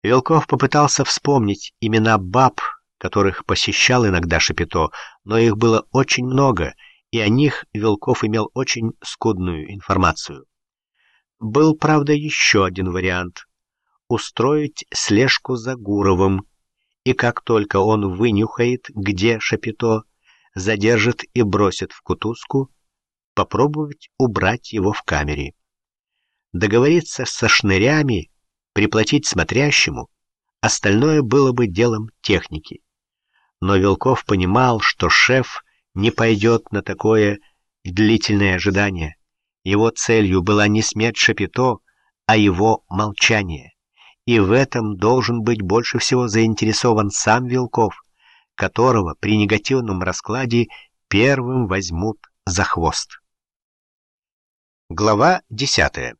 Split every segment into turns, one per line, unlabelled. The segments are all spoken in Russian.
Вилков попытался вспомнить имена баб, которых посещал иногда Шапито, но их было очень много, и о них Вилков имел очень скудную информацию. Был, правда, еще один вариант — устроить слежку за Гуровым, и как только он вынюхает, где Шапито, задержит и бросит в кутузку, попробовать убрать его в камере. Договориться со шнырями, приплатить смотрящему, остальное было бы делом техники. Но Вилков понимал, что шеф не пойдет на такое длительное ожидание. Его целью была не смерть Шапито, а его молчание. И в этом должен быть больше всего заинтересован сам Вилков, которого при негативном раскладе первым возьмут за хвост. Глава 10.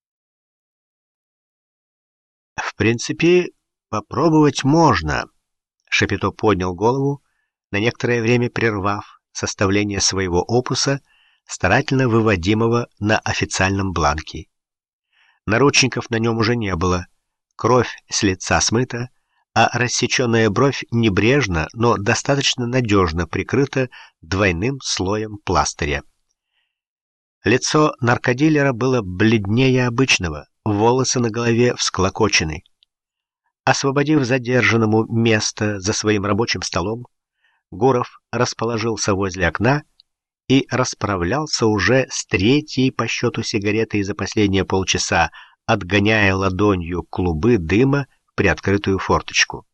В принципе, попробовать можно. Шапито поднял голову, на некоторое время прервав составление своего опуса, старательно выводимого на официальном бланке. Наручников на нем уже не было, кровь с лица смыта, а рассеченная бровь небрежно, но достаточно надежно прикрыта двойным слоем пластыря. Лицо наркодилера было бледнее обычного, волосы на голове всклокочены. Освободив задержанному место за своим рабочим столом, Гуров расположился возле окна и расправлялся уже с третьей по счету сигаретой за последние полчаса, отгоняя ладонью клубы дыма в приоткрытую форточку.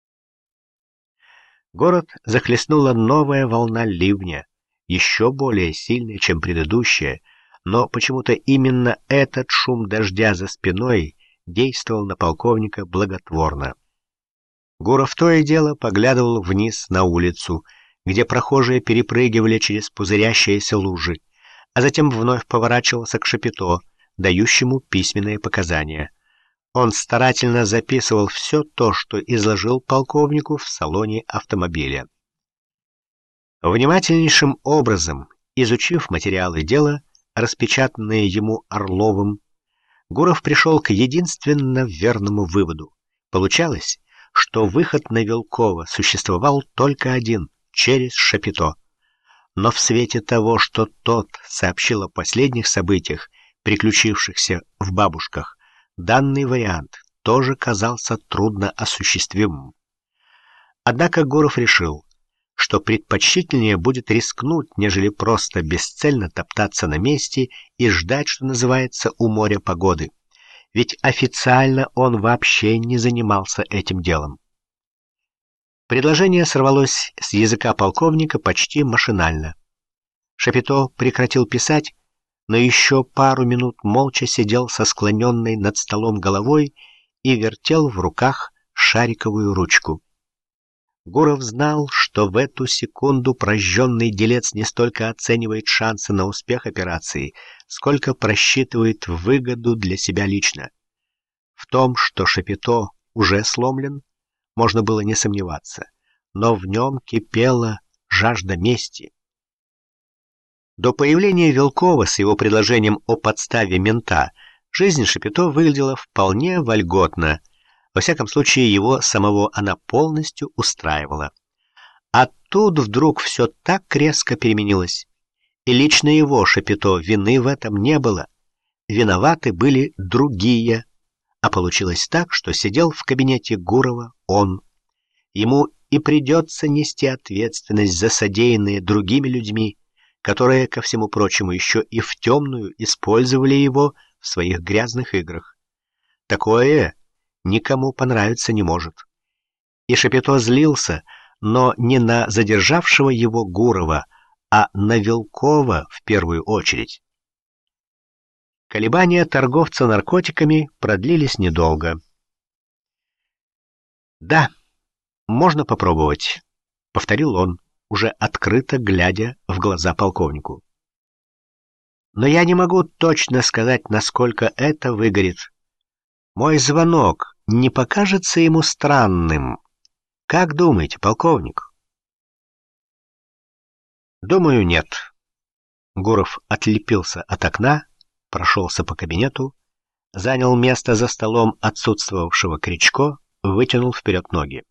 Город захлестнула новая волна ливня, еще более сильная, чем предыдущая, но почему-то именно этот шум дождя за спиной действовал на полковника благотворно. Гуров то и дело поглядывал вниз на улицу, где прохожие перепрыгивали через пузырящиеся лужи, а затем вновь поворачивался к Шапито, дающему письменные показания. Он старательно записывал все то, что изложил полковнику в салоне автомобиля. Внимательнейшим образом, изучив материалы дела, распечатанные ему Орловым, Гуров пришел к единственно верному выводу. Получалось, что выход на Вилкова существовал только один — через Шапито. Но в свете того, что тот сообщил о последних событиях, приключившихся в Бабушках, данный вариант тоже казался трудноосуществимым. Однако Гуров решил, что предпочтительнее будет рискнуть, нежели просто бесцельно топтаться на месте и ждать, что называется, у моря погоды. Ведь официально он вообще не занимался этим делом. Предложение сорвалось с языка полковника почти машинально. Шапито прекратил писать, но еще пару минут молча сидел со склоненной над столом головой и вертел в руках шариковую ручку. Гуров знал, что в эту секунду прожженный делец не столько оценивает шансы на успех операции, сколько просчитывает выгоду для себя лично. В том, что Шапито уже сломлен, можно было не сомневаться, но в нем кипела жажда мести. До появления Вилкова с его предложением о подставе мента жизнь Шапито выглядела вполне вольготно. Во всяком случае, его самого она полностью устраивала. А тут вдруг все так резко переменилось. И лично его, Шапито, вины в этом не было. Виноваты были другие. А получилось так, что сидел в кабинете Гурова он. Ему и придется нести ответственность за содеянное другими людьми, которые, ко всему прочему, еще и в темную использовали его в своих грязных играх. Такое никому понравиться не может. И Шапито злился, но не на задержавшего его Гурова, а на Вилкова в первую очередь. Колебания торговца наркотиками продлились недолго. «Да, можно попробовать», — повторил он, уже открыто глядя в глаза полковнику. «Но я не могу точно сказать, насколько это выгорит. Мой звонок не покажется ему странным? Как думаете, полковник?» «Думаю, нет». Гуров отлепился от окна, прошелся по кабинету, занял место за столом отсутствовавшего Кричко, вытянул вперед ноги.